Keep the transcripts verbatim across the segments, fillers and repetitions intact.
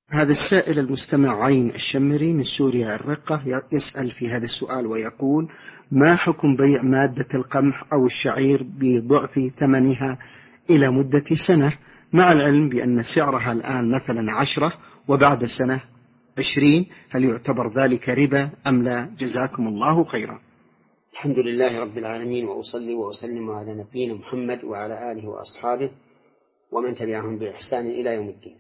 هذا السائل المستمع عين الشمري من سوريا الرقة يسأل في هذا السؤال ويقول: ما حكم بيع مادة القمح أو الشعير بضعف ثمنها إلى مدة سنة، مع العلم بأن سعرها الآن مثلا عشرة وبعد سنة عشرين؟ هل يعتبر ذلك ربا أم لا؟ جزاكم الله خيرا. الحمد لله رب العالمين، وأصلي وأسلم على نبينا محمد وعلى آله وأصحابه ومن تبعهم بإحسان إلى يوم الدين.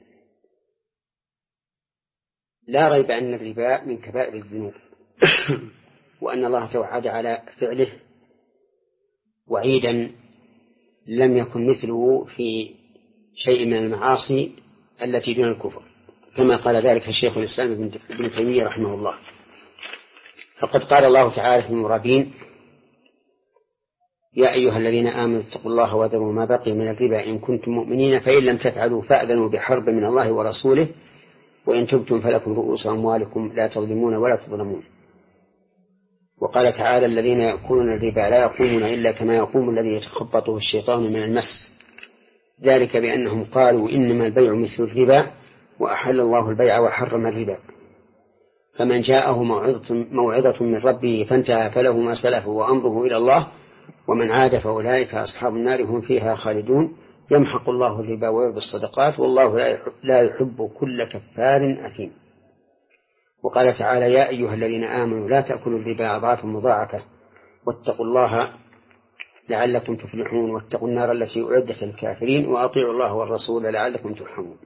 لا ريب أن الربا من كبائر الذنوب وأن الله توعد على فعله وعيدا لم يكن مثله في شيء من المعاصي التي دون الكفر، كما قال ذلك الشيخ الإسلام ابن تيمية رحمه الله. فقد قال الله تعالى في المرابين: يا أيها الذين آمنوا اتقوا الله وذروا ما بقي من الربا إن كنتم مؤمنين فإن لم تفعلوا فأذنوا بحرب من الله ورسوله وإن تبتم فلكم رؤوس أموالكم لا تظلمون ولا تظلمون. وقال تعالى: الذين يأكلون الربا لا يقومون إلا كما يقوم الذي يتخبطه الشيطان من المس، ذلك بأنهم قالوا إنما البيع مثل الربا وأحل الله البيع وحرم الربا، فمن جاءه موعظة, موعظة من ربه فانتهى فله ما سلف وأمره إلى الله ومن عاد فأولئك أصحاب النار هم فيها خالدون، يمحق الله الربا ويربي الصدقات والله لا يحب كل كفار أثيم. وقال تعالى: يا أيها الذين آمنوا لا تأكلوا الربا أضعافا مضاعفة واتقوا الله لعلكم تفلحون واتقوا النار التي أعدت للكافرين وأطيعوا الله والرسول لعلكم ترحمون.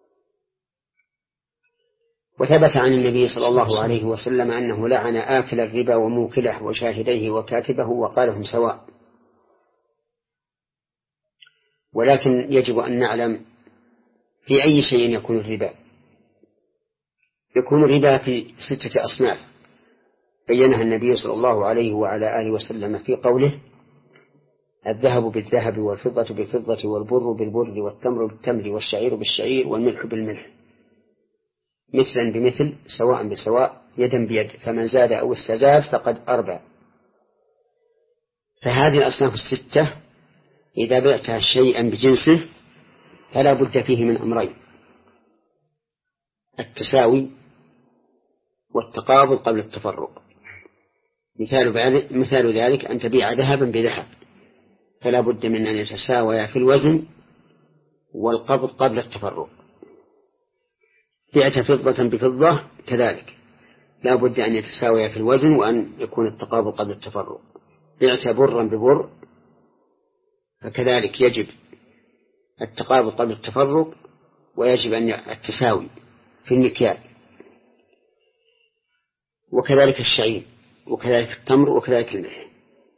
وثبت عن النبي صلى الله عليه وسلم أنه لعن آكل الربا وموكله وشاهديه وكاتبه وقالهم سواء. ولكن يجب أن نعلم في أي شيء يكون الربا. يكون الربا في ستة أصناف بينها النبي صلى الله عليه وعلى آله وسلم في قوله: الذهب بالذهب والفضة بالفضة والبر بالبر والتمر بالتمر والشعير بالشعير والملح بالملح مثلا بمثل سواء بسواء يدا بيد، فمن زاد أو استزاد فقد أربى. فهذه الأصناف الستة إذا بعت شيئا بجنسه فلا بد فيه من أمرين: التساوي والتقابض قبل التفرق. مثال مثال ذلك أن تبيع ذهبا بذهب فلا بد من أن يتساوي في الوزن والقبض قبل التفرق. بعت فضة بفضة كذلك لا بد أن يتساوي في الوزن وأن يكون التقابض قبل التفرق. بعت برا ببر فكذلك يجب التقابض قبل التفرق ويجب أن التساوي في المكيال، وكذلك الشعير وكذلك التمر وكذلك الملح.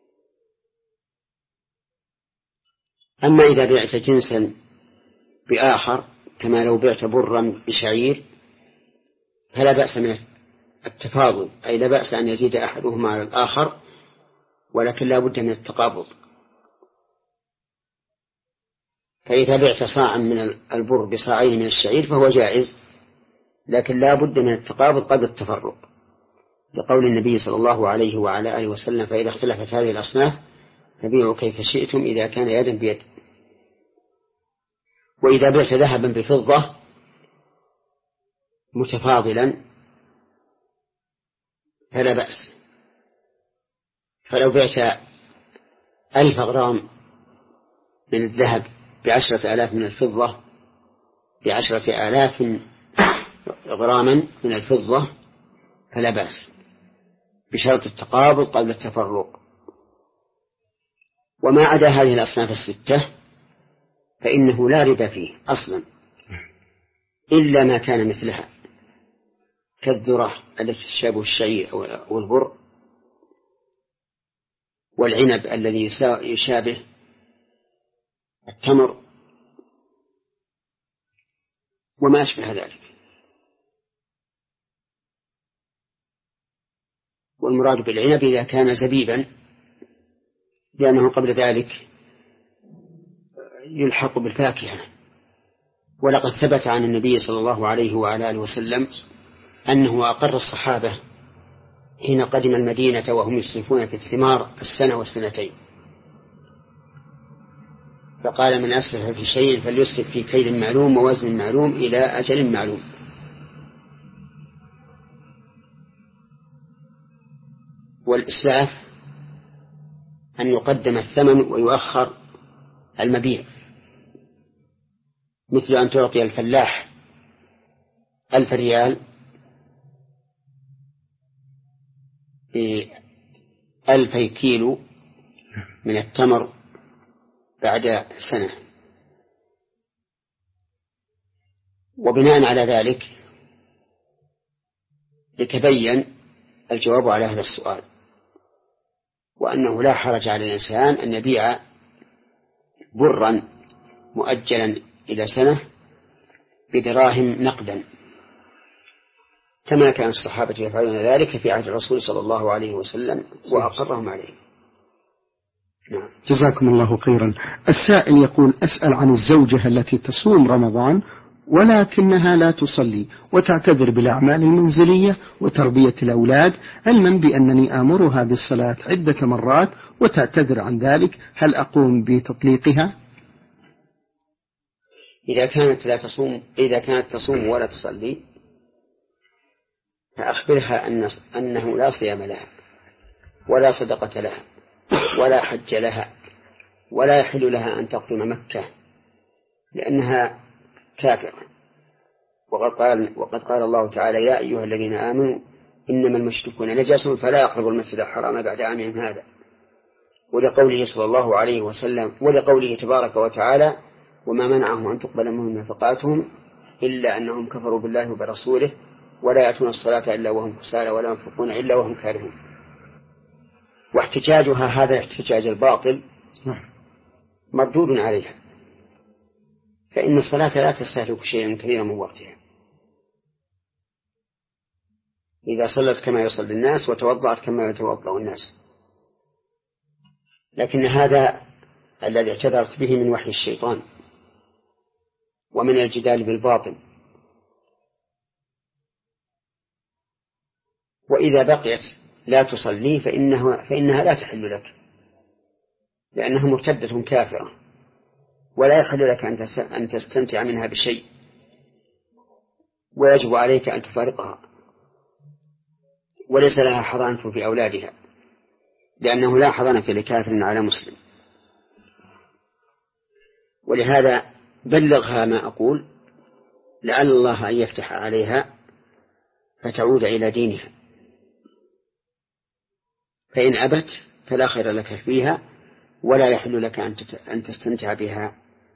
أما إذا بعت جنسا بآخر كما لو بعت برا بشعير فلا بأس من التفاضل، أي لا بأس أن يزيد أحدهما على الآخر، ولكن لا بد من التقابض. فإذا بعت صاعا من البر بصاعين من الشعير فهو جائز، لكن لا بد من التقابض قبل التفرق، لقول النبي صلى الله عليه وعلى آله وسلم: فإذا اختلفت هذه الأصناف فبيعوا كيف شئتم إذا كان يدا بيد. وإذا بعت ذهبا بفضة متفاضلا فلا بأس، فلو بعت ألف غرام من الذهب بعشرة آلاف من الفضة بعشرة آلاف غراما من الفضة فلا بأس، بشرط التقابض قبل التفرق. وما عدا هذه الأصناف الستة فإنه لا ربا فيه أصلا إلا ما كان مثلها كالذرة التي تشابه الشعير أو البر، والعنب الذي يشابه التمر وما أشبه ذلك. والمراد بالعنب إذا كان زبيبا، لأنه قبل ذلك يلحق بالفاكهة. ولقد ثبت عن النبي صلى الله عليه وعلى آله وسلم أنه أقر الصحابة حين قدم المدينة وهم يسرفون في الثمار السنة والسنتين، فقال: من أسرف في شيء فليسرف في كيل معلوم ووزن معلوم إلى أجل معلوم. والإسلاف أن يقدم الثمن ويؤخر المبيع، مثل أن تعطي الفلاح ألف ريال بألفي كيلو من التمر بعد سنة. وبناء على ذلك يتبين الجواب على هذا السؤال، وأنه لا حرج على الإنسان أن يبيع برا مؤجلا إلى سنة بدراهم نقدا، كما كان الصحابة يفعلون ذلك في عهد الرسول صلى الله عليه وسلم وأقرهم عليه. نعم. جزاكم الله خيرا. السائل يقول: أسأل عن الزوجة التي تصوم رمضان ولكنها لا تصلي وتعتذر بالأعمال المنزلية وتربية الأولاد، علما بأنني آمرها بالصلاة عدة مرات وتعتذر عن ذلك، هل أقوم بتطليقها؟ إذا كانت لا تصوم إذا كانت تصوم ولا تصلي فأخبرها أن أنه لا صيام لها ولا صدقة لها ولا حج لها، ولا يحل لها أن تقدم مكة لأنها كافرة. وقد قال, وقد قال الله تعالى: يا أيها الذين آمنوا إنما المشركون نجس فلا يقربوا المسجد الحرام بعد عامهم هذا، ولقوله صلى الله عليه وسلم ولقوله تبارك وتعالى: وما منعهم أن تقبل منهم نفقاتهم إلا أنهم كفروا بالله وبرسوله ولا يأتون الصلاة إلا وهم كسالى ولا ينفقون إلا وهم كارهون. واحتجاجها هذا احتجاج الباطل مردود عليها، فإن الصلاة لا تستهلك شيئا كثيرا من وقتها. إذا صلت كما يصلي الناس وتوضأت كما يتوضأ الناس، لكن هذا الذي اعتذرت به من وحي الشيطان ومن الجدال بالباطل. وإذا بقيت لا تصلي فإنها, فإنها لا تحل لك، لأنها مرتدة كافرة، ولا يحل لك أن تستمتع منها بشيء، ويجب عليك أن تفارقها، وليس لها حضانة في أولادها، لأنه لا حضانة لكافر على مسلم. ولهذا بلغها ما أقول لعل الله أن يفتح عليها فتعود إلى دينها، فإن أبت فلا خير لك فيها، ولا يحل لك أن تستمتع بها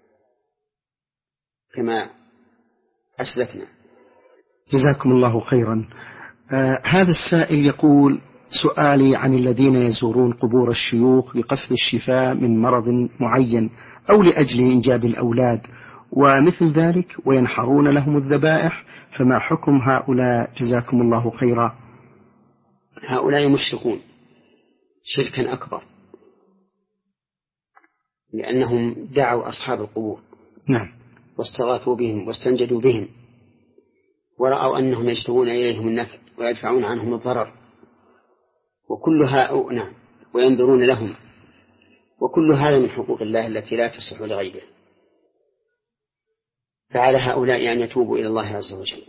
كما أسلفنا. جزاكم الله خيرا. آه هذا السائل يقول: سؤالي عن الذين يزورون قبور الشيوخ لقصد الشفاء من مرض معين أو لأجل إنجاب الأولاد ومثل ذلك وينحرون لهم الذبائح، فما حكم هؤلاء جزاكم الله خيرا؟ هؤلاء مشركون شركا أكبر، لأنهم دعوا أصحاب القبور نعم واستغاثوا بهم واستنجدوا بهم، ورأوا أنهم يجلبون إليهم النفع ويدفعون عنهم الضرر، وكل هؤلاء نعم وينذرون لهم، وكل هذا من حقوق الله التي لا تصح لغيره. فعلى هؤلاء أن يتوبوا إلى الله عز وجل،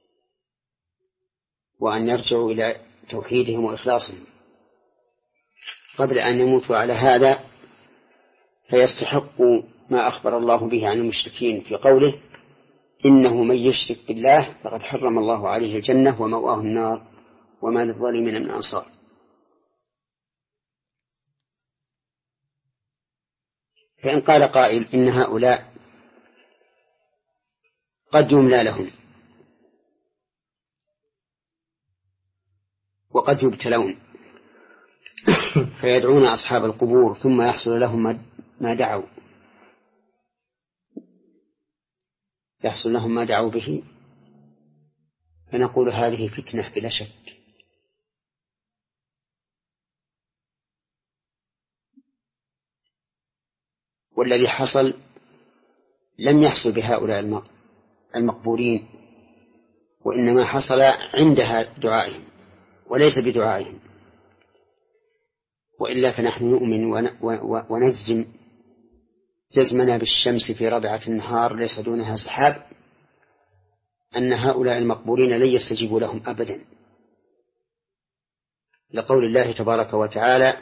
وأن يرجعوا إلى توحيدهم وإخلاصهم قبل أن يموتوا على هذا، فيستحقوا ما أخبر الله به عن المشركين في قوله: إنه من يشرك بالله فقد حرم الله عليه الجنة ومأواه النار وما للظالمين من أنصار. فإن قال قائل إن هؤلاء قد يملى لهم وقد يبتلون فيدعون أصحاب القبور ثم يحصل لهم ما دعوا يحصل لهم ما دعوا به، فنقول هذه فتنة بلا شك. والذي حصل لم يحصل بهؤلاء المقبورين، وإنما حصل عندها دعائهم وليس بدعائهم، وإلا فنحن نؤمن ونجزم جزمنا بالشمس في ربعة النهار ليس دونها سحاب أن هؤلاء المقبورين لن يستجيبوا لهم أبدا، لقول الله تبارك وتعالى: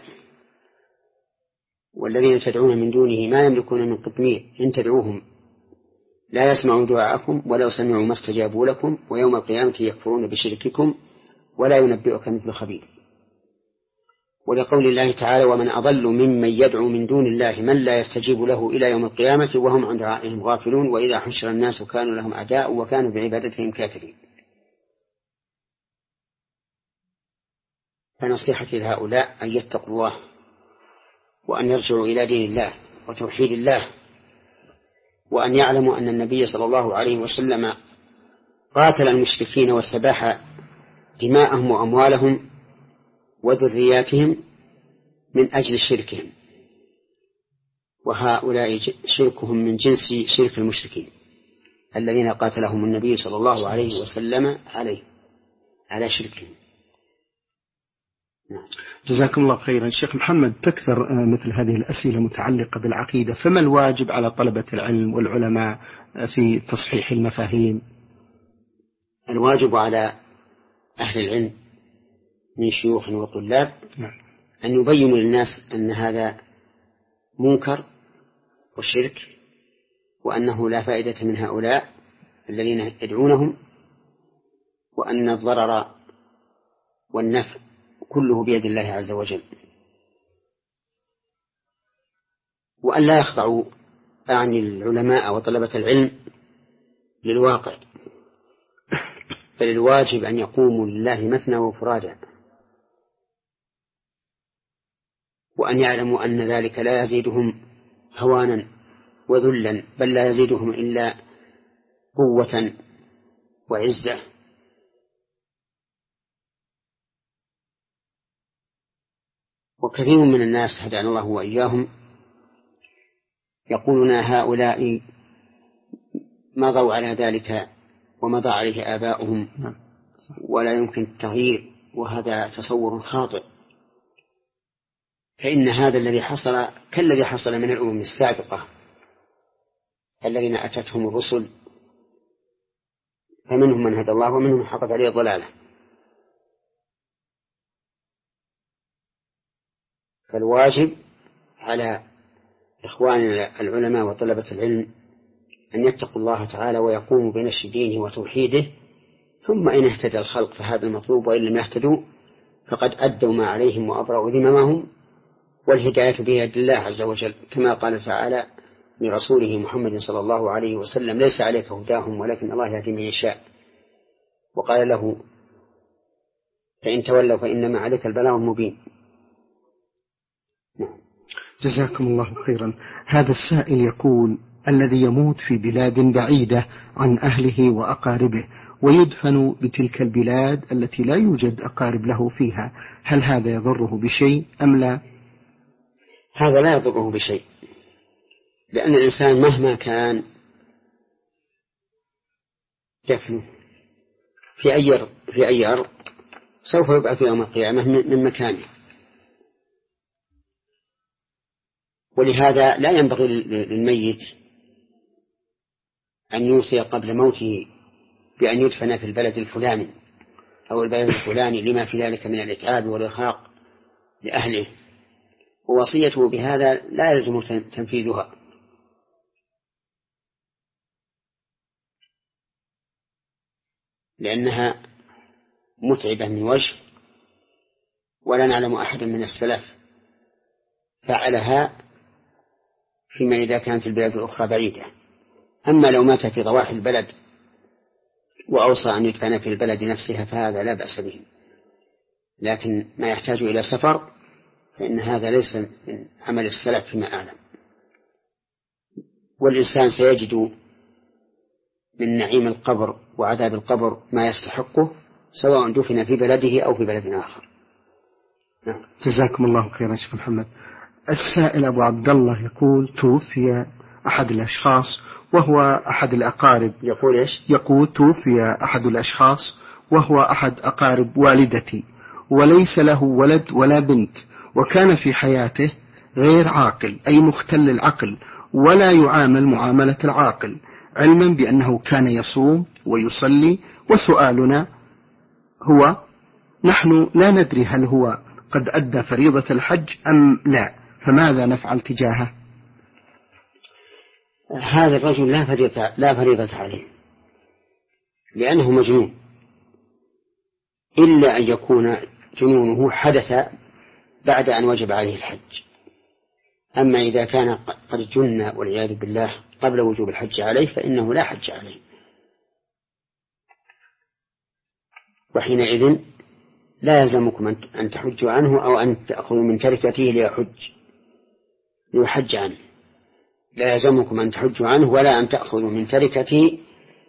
والذين تدعون من دونه ما يملكون من قطمير إن تدعوهم لا يسمعوا دعاءكم ولو سمعوا ما استجابوا لكم ويوم القيامة يكفرون بشرككم ولا ينبئك مثل خبير. ولقول الله تعالى: ومن أضل ممن يدعو من دون الله من لا يستجيب له إلى يوم القيامة وهم عن دعائهم غافلون وإذا حشر الناس كانوا لهم أعداء وكانوا بعبادتهم كافرين. فنصيحتي لهؤلاء أن يتقوا الله وأن يرجعوا إلى دين الله وتوحيد الله، وأن يعلموا أن النبي صلى الله عليه وسلم قاتل المشركين واستباح دماءهم وأموالهم وذرياتهم من أجل شركهم، وهؤلاء شركهم من جنس شرك المشركين الذين قاتلهم النبي صلى الله عليه وسلم عليه على شركهم. جزاكم الله خيرا. شيخ محمد، تكثر مثل هذه الأسئلة متعلقة بالعقيدة، فما الواجب على طلبة العلم والعلماء في تصحيح المفاهيم؟ الواجب على أهل العلم من شيوخ وطلاب أن يبينوا للناس أن هذا منكر وشرك، وأنه لا فائدة من هؤلاء الذين يدعونهم، وأن الضرر والنفع كله بيد الله عز وجل، وأن لا يخضعوا أعني العلماء وطلبة العلم للواقع، بل الواجب أن يقوموا لله مثنى وفرادا، وأن يعلموا أن ذلك لا يزيدهم هوانا وذلا، بل لا يزيدهم إلا قوة وعزة. وكثير من الناس هدانا الله وإياهم يقولون هؤلاء مضوا على ذلك ومضى عليه آباؤهم ولا يمكن التغيير، وهذا تصور خاطئ، فإن هذا الذي حصل كالذي حصل من الأمم السابقة الذين أتتهم الرسل، فمنهم من هدى الله ومنهم من حقت عليه الضلالة. فالواجب على إخواننا العلماء وطلبة العلم أن يتقوا الله تعالى ويقوموا بنشر دينه وتوحيده، ثم إن اهتدى الخلق فهذا المطلوب، وإن لم يهتدوا فقد أدوا ما عليهم وأبرأوا ذممهم، والهداية بيد الله عز وجل، كما قال تعالى لرسوله محمد صلى الله عليه وسلم: ليس عليك هداهم ولكن الله يهدي من يشاء. وقال له: فإن تولوا فإنما عليك البلاغ المبين. جزاكم الله خيرا. هذا السائل يقول: الذي يموت في بلاد بعيدة عن أهله وأقاربه ويدفن بتلك البلاد التي لا يوجد أقارب له فيها، هل هذا يضره بشيء أم لا؟ هذا لا يضره بشيء، لأن الإنسان مهما كان دفنه في أي في أي أرض سوف يبعث يوم القيامة من مكانه، ولهذا لا ينبغي للميت أن يوصي قبل موته بأن يدفن في البلد الفلاني أو البلد الفلاني لما في ذلك من الإتعاب والإرهاق لأهله، ووصيته بهذا لا يلزم تنفيذها، لأنها متعبة من وجه، ولا نعلم أحدا من السلف فعلها فيما إذا كانت البلاد الأخرى بعيدة. أما لو مات في ضواحي البلد وأوصى أن يدفن في البلد نفسها فهذا لا بأس به، لكن ما يحتاج إلى سفر فإن هذا ليس من عمل السلف فيما أعلم. والإنسان سيجد من نعيم القبر وعذاب القبر ما يستحقه سواء دفن في بلده أو في بلد آخر. نعم. جزاكم الله خيرا شيخ محمد. السائل أبو عبد الله يقول: توفي أحد الأشخاص وهو أحد الأقارب. يقول إيش؟ يقول: توفي أحد الأشخاص وهو أحد أقارب والدتي، وليس له ولد ولا بنت، وكان في حياته غير عاقل أي مختل العقل، ولا يعامل معاملة العاقل، علما بأنه كان يصوم ويصلي. وسؤالنا هو: نحن لا ندري هل هو قد أدى فريضة الحج أم لا، فماذا نفعل تجاهه؟ هذا الرجل لا فريضة, لا فريضة عليه، لأنه مجنون، إلا أن يكون جنونه حدث بعد أن وجب عليه الحج. أما إذا كان قد جن والعياذ بالله قبل وجوب الحج عليه فإنه لا حج عليه، وحينئذ لا يلزمكم أن تحجوا عنه أو أن تأخذوا من تركته ليحج ليحج عنه، لا يلزمكم أن تحجوا عنه ولا أن تأخذوا من تركته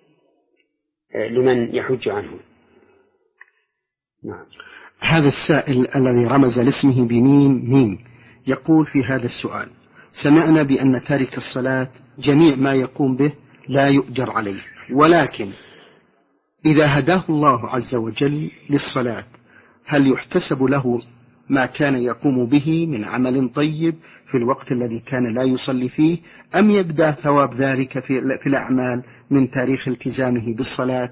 لمن يحج عنه. نعم. هذا السائل الذي رمز لاسمه بميم ميم يقول في هذا السؤال: سمعنا بأن تارك الصلاة جميع ما يقوم به لا يؤجر عليه، ولكن إذا هداه الله عز وجل للصلاة هل يحتسب له ما كان يقوم به من عمل طيب في الوقت الذي كان لا يصلي فيه، أم يبدأ ثواب ذلك في الأعمال من تاريخ التزامه بالصلاة؟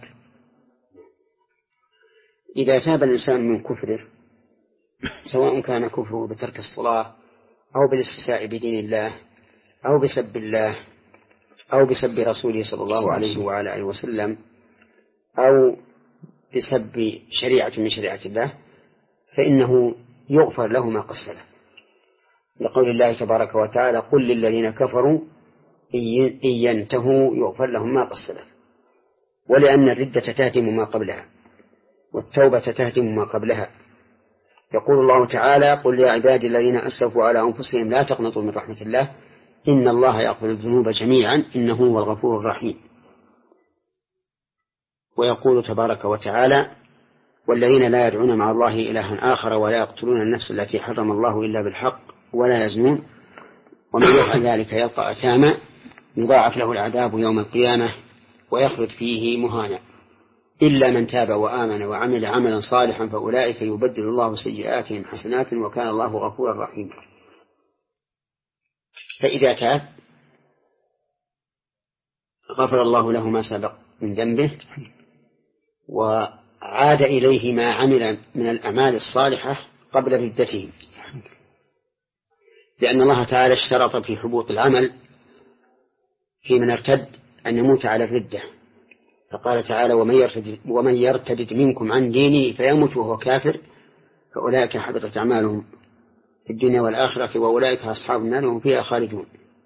إذا تاب الإنسان من كفره، سواء كان كفره بترك الصلاة أو بالاستهزاء بدين الله أو بسب الله أو بسب رسوله صلى الله عليه وعلى آله وسلم أو بسب شريعة من شريعة الله، فإنه يغفر له ما قد سلف، لقول الله تبارك وتعالى: قل للذين كفروا إن ينتهوا يغفر لهم ما قد سلف. ولأن الردة تهدم ما قبلها والتوبة تهدم ما قبلها. يقول الله تعالى: قل يا عبادي الذين أسرفوا على أنفسهم لا تقنطوا من رحمة الله إن الله يغفر الذنوب جميعا إنه هو الغفور الرحيم. ويقول تبارك وتعالى: والذين لا يدعون مع الله إلها آخر ولا يقتلون النفس التي حرم الله إلا بالحق ولا يزنون ومن يفعل ذلك يلقى أثاما يضاعف له العذاب يوم القيامة ويخلد فيه مهانا إلا من تاب وآمن وعمل عملا صالحا فأولئك يبدل الله سيئاتهم حسنات وكان الله غفورا رحيما. فإذا تاب غفر الله له ما سبق من ذنبه وعاد إليه ما عمل من الأعمال الصالحة قبل ردته، لأن الله تعالى اشترط في حبوط العمل في من ارتد أن يموت على الردة، فقال تعالى: ومن يرتد, ومن يرتد منكم عن دينه فيموت وهو كافر فأولئك حبطت أعمالهم في الدنيا والآخرة وأولئك أصحاب النار هم فيها خالدون.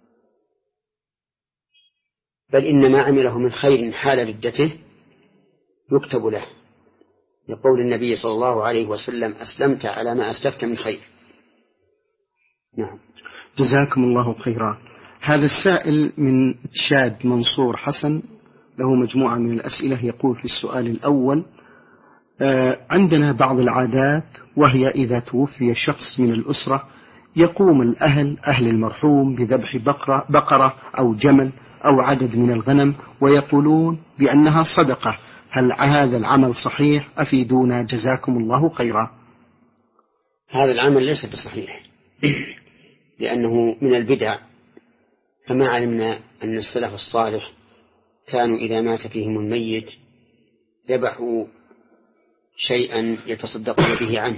بل إن ما عمله من خير حال ردته يكتب له، يقول النبي صلى الله عليه وسلم: أسلمت على ما أسلفت من خير. نعم. جزاكم الله خيرا. هذا السائل من تشاد منصور حسن له مجموعة من الأسئلة، يقول في السؤال الأول: آه عندنا بعض العادات، وهي إذا توفي شخص من الأسرة يقوم الأهل أهل المرحوم بذبح بقرة, بقرة أو جمل أو عدد من الغنم ويقولون بأنها صدقة، هل هذا العمل صحيح؟ أفيدونا جزاكم الله خيرا. هذا العمل ليس بصحيح لأنه من البدع، فما علمنا أن السلف الصالح كانوا إذا مات فيهم الميت ذبحوا شيئا يتصدقون به عنه،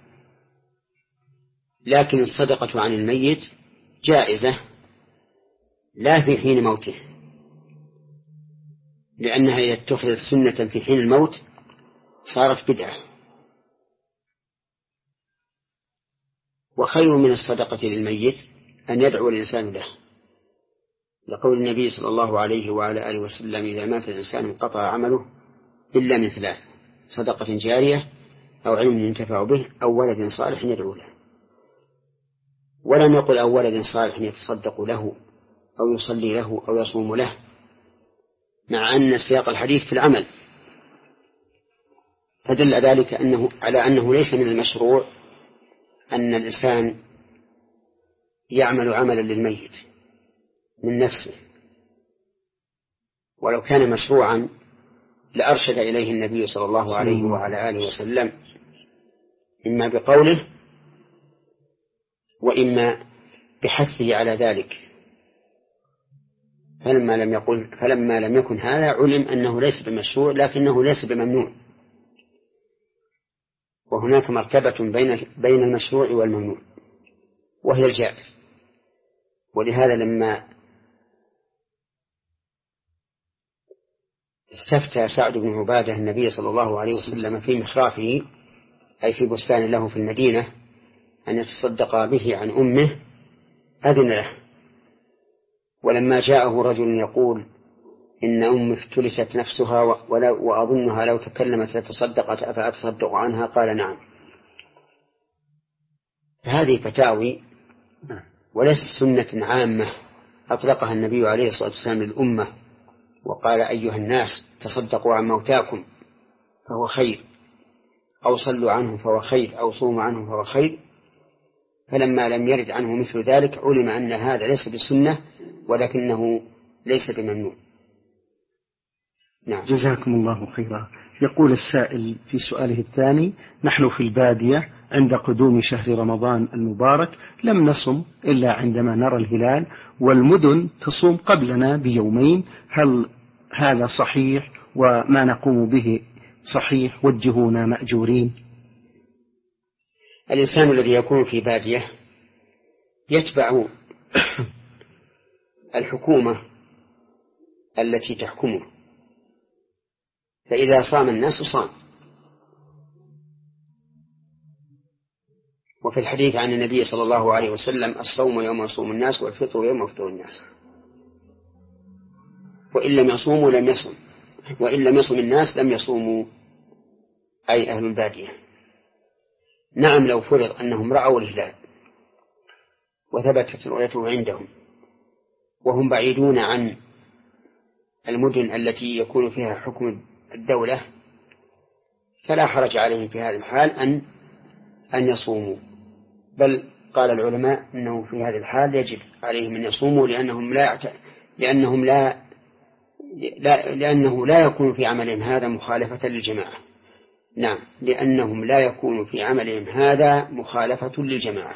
لكن الصدقة عن الميت جائزة لا في حين موته، لأنها إذا اتخذت سنة في حين الموت صارت بدعة. وخير من الصدقة للميت أن يدعو الإنسان له، لقول النبي صلى الله عليه وعلى آله وسلم: إذا مات الإنسان انقطع عمله إلا من ثلاث: صدقة جارية أو علم ينتفع به أو ولد صالح يدعو له. ولم يقل أو ولد صالح يتصدق له أو يصلي له أو يصوم له، مع أن سياق الحديث في العمل، فدل ذلك أنه على أنه ليس من المشروع أن الإنسان يعمل عملا للميت من نفسه، ولو كان مشروعا لأرشد إليه النبي صلى الله عليه وعلى آله وسلم، إما بقوله وإما بحثه على ذلك. فلما لم يقل فلما لم يكن هذا علم أنه ليس بمشروع لكنه ليس بممنوع. وهناك مرتبة بين بين المشروع والممنوع وهي الجائز. ولهذا لما استفتى سعد بن عبادة النبي صلى الله عليه وسلم في مخرافه أي في بستان له في المدينة أن يتصدق به عن أمه أذن له. ولما جاءه رجل يقول إن أمي افتلست نفسها وأظنها لو تكلمت لتصدقت أفأتصدق عنها قال نعم. فهذه فتاوي وليس سنة عامة أطلقها النبي عليه الصلاة والسلام للأمة وقال أيها الناس تصدقوا عن موتاكم فهو خير، أو صلوا عنه فهو خير، أو صوموا عنه فهو خير. فلما لم يرد عنه مثل ذلك علم أن هذا ليس بسنة ولكنه ليس بممنوع. نعم. جزاكم الله خيرا. يقول السائل في سؤاله الثاني: نحن في البادية عند قدوم شهر رمضان المبارك لم نصم إلا عندما نرى الهلال، والمدن تصوم قبلنا بيومين، هل هذا صحيح؟ وما نقوم به صحيح؟ وجهونا مأجورين. الإنسان الذي يكون في بادية يتبع الحكومة التي تحكمه، فإذا صام الناس صام. وفي الحديث عن النبي صلى الله عليه وسلم: الصوم يوم يصوم الناس والفطر يوم يفطر الناس. وإن لم يصوموا لم يصم، وإن لم يصم الناس لم يصوموا، أي أهل البادية. نعم، لو فرض أنهم رأوا الهلال وثبتت رؤيته عندهم وهم بعيدون عن المدن التي يكون فيها حكم الدولة فلا حرج عليهم في هذا الحال أن أن يصوموا، بل قال العلماء أنه في هذه الحال يجب عليهم أن يصوموا لأنهم لا لأنهم لا, لا لأنه لا يكون في عملهم هذا مخالفة للجماعة. نعم، لأنهم لا يكون في عملهم هذا مخالفة للجماعة.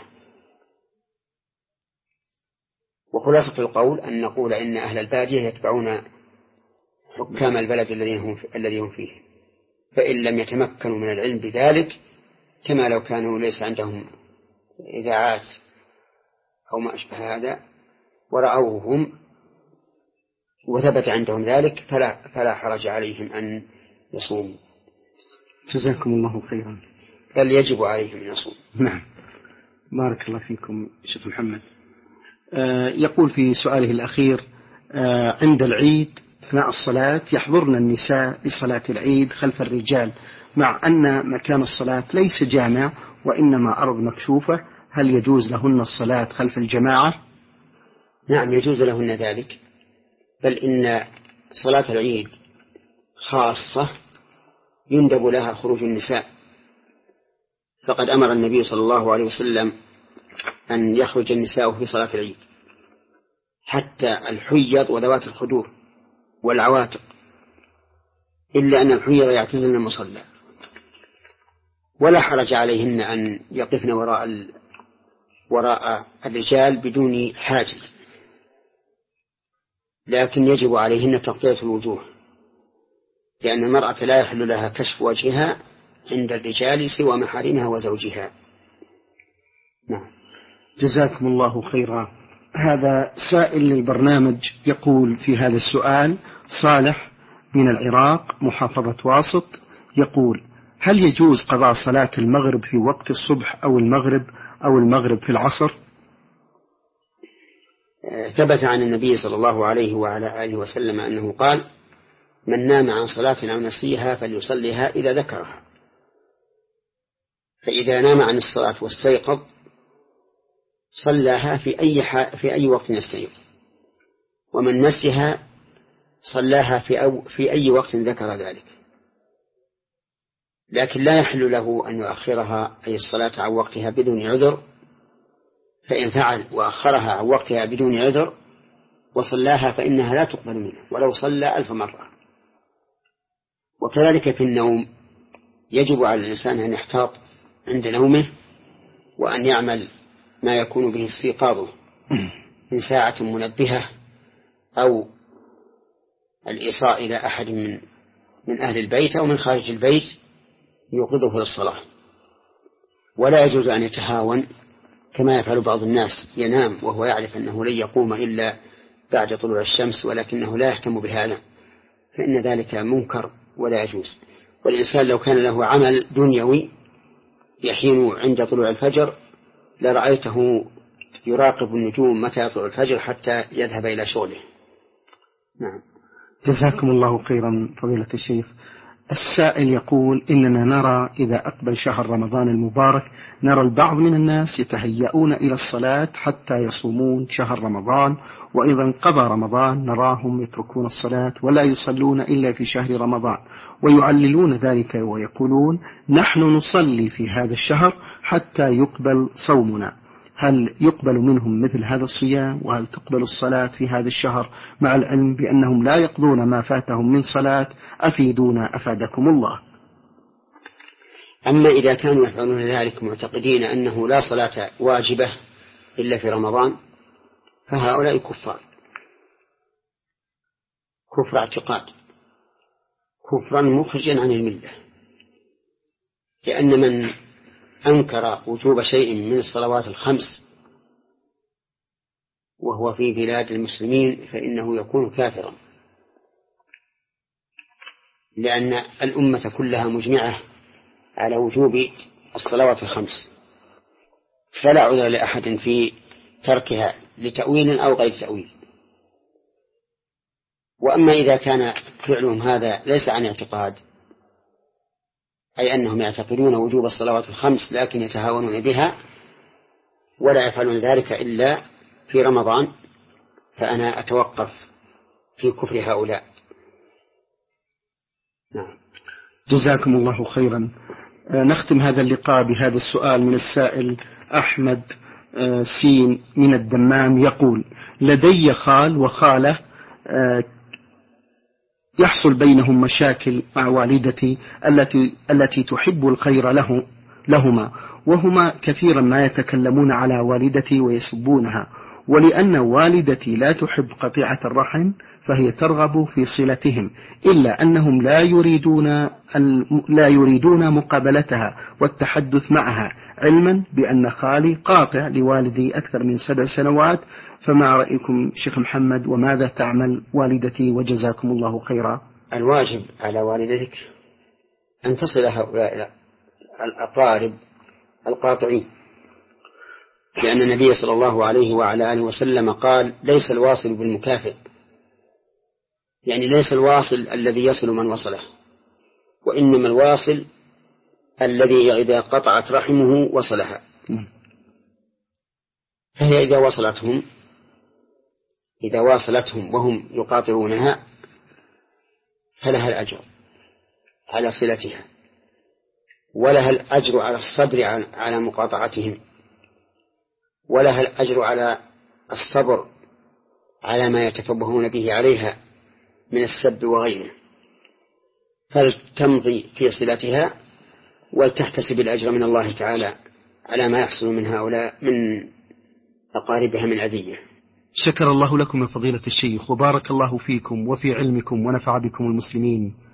وخلاصة القول أن نقول إن أهل البادية يتبعون حكام البلد الذي هم فيه، فإن لم يتمكنوا من العلم بذلك، كما لو كانوا ليس عندهم إذاعات أو ما أشبه هذا ورأوهم وثبت عندهم ذلك، فلا, فلا حرج عليهم أن يصوموا. جزاكم الله خيرا. بل يجب عليهم أن يصوموا. نعم، بارك الله فيكم شيخ محمد. آه يقول في سؤاله الأخير: آه عند العيد أثناء الصلاة يحضرن النساء لصلاة العيد خلف الرجال، مع أن مكان الصلاة ليس جامع وإنما أرض مكشوفة، هل يجوز لهن الصلاة خلف الجماعة؟ نعم، يجوز لهن ذلك، بل إن صلاة العيد خاصة يندب لها خروج النساء، فقد أمر النبي صلى الله عليه وسلم أن يخرج النساء في صلاة العيد، حتى الحيض وذوات الخدور والعواتق، إلا أن الحيض يعتزلن المصلى، ولا حرج عليهن أن يقفن وراء ال... وراء الرجال بدون حاجز، لكن يجب عليهن تغطية الوجوه، لأن المرأة لا يحل لها كشف وجهها عند الرجال سوى محارمها وزوجها. نعم. جزاكم الله خيرا. هذا سائل للبرنامج يقول في هذا السؤال: صالح من العراق محافظة واسط، يقول: هل يجوز قضاء صلاة المغرب في وقت الصبح أو المغرب أو المغرب في العصر؟ ثبت عن النبي صلى الله عليه وعلى آله وسلم أنه قال: من نام عن صلاة أو نسيها فليصليها إذا ذكرها. فإذا نام عن الصلاة واستيقظ صلاها في أي ح... في أي وقت يستيقظ، ومن نسيها صلاها في أو... في أي وقت ذكر ذلك، لكن لا يحل له أن يؤخرها أي الصلاة عن وقتها بدون عذر، فإن فعل وأخرها عن وقتها بدون عذر وصلاها فإنها لا تقبل منه ولو صلى ألف مرة. وكذلك في النوم يجب على الإنسان أن يحتاط عند نومه وأن يعمل ما يكون به استيقاظه من ساعة منبهة أو الإيصاء إلى أحد من من أهل البيت أو من خارج البيت يوقظه للصلاة. ولا يجوز أن يتهاون كما يفعل بعض الناس، ينام وهو يعرف أنه لن يقوم إلا بعد طلوع الشمس ولكنه لا يهتم بهذا، فإن ذلك منكر ولا يجوز. والإنسان لو كان له عمل دنيوي يحين عند طلوع الفجر لرأيته يراقب النجوم متى يطلع الفجر حتى يذهب إلى شغله. نعم. جزاكم الله خيرا فضيلة الشيخ. السائل يقول: إننا نرى إذا أقبل شهر رمضان المبارك نرى البعض من الناس يتهيئون إلى الصلاة حتى يصومون شهر رمضان، وإذا انقضى رمضان نراهم يتركون الصلاة ولا يصلون إلا في شهر رمضان، ويعللون ذلك ويقولون: نحن نصلي في هذا الشهر حتى يقبل صومنا. هل يقبل منهم مثل هذا الصيام؟ وهل تقبل الصلاة في هذا الشهر مع العلم بأنهم لا يقضون ما فاتهم من صلاة؟ أفيدونا أفادكم الله. أما إذا كانوا يفعلون ذلك معتقدين أنه لا صلاة واجبة إلا في رمضان فهؤلاء كفار كفر اعتقاد، كفرا مخرجا عن الملة، لأن من أنكر وجوب شيء من الصلوات الخمس وهو في بلاد المسلمين فإنه يكون كافرا، لأن الأمة كلها مجمعة على وجوب الصلوات الخمس، فلا عذر لأحد في تركها لتأويل أو غير تأويل. وأما إذا كان فعلهم هذا ليس عن اعتقاد، أي أنهم يعتقدون وجوب الصلوات الخمس لكن يتهاونون بها ولا يفعلون ذلك إلا في رمضان، فأنا أتوقف في كفر هؤلاء. نعم. جزاكم الله خيرا. نختم هذا اللقاء بهذا السؤال من السائل أحمد سين من الدمام، يقول: لدي خال وخالة يحصل بينهم مشاكل مع والدتي التي التي تحب الخير له لهما، وهما كثيرا ما يتكلمون على والدتي ويسبونها، ولأن والدتي لا تحب قطيعة الرحم فهي ترغب في صلتهم، إلا أنهم لا يريدون لا يريدون مقابلتها والتحدث معها، علما بأن خالي قاطع لوالدي أكثر من سبع سنوات. فما رأيكم شيخ محمد، وماذا تعمل والدتي وجزاكم الله خيرا؟ الواجب على والدتك أن تصل هؤلاء الأقارب القاطعين، لأن النبي صلى الله عليه وعلى آله وسلم قال: ليس الواصل بالمكافئ، يعني ليس الواصل الذي يصل من وصله، وإنما الواصل الذي إذا قطعت رحمه وصلها. فهي إذا وصلتهم إذا واصلتهم وهم يقاطعونها فلها الأجر على صلتها، ولها الأجر على الصبر على مقاطعتهم، ولها الأجر على الصبر على ما يتفبهون به عليها من السب وغيره، فلتمضي في صلتها ولتحتسب الأجر من الله تعالى على ما يحصل من هؤلاء من أقاربها من أذية. شكر الله لكم يا فضيلة الشيخ، وبارك الله فيكم وفي علمكم ونفع بكم المسلمين.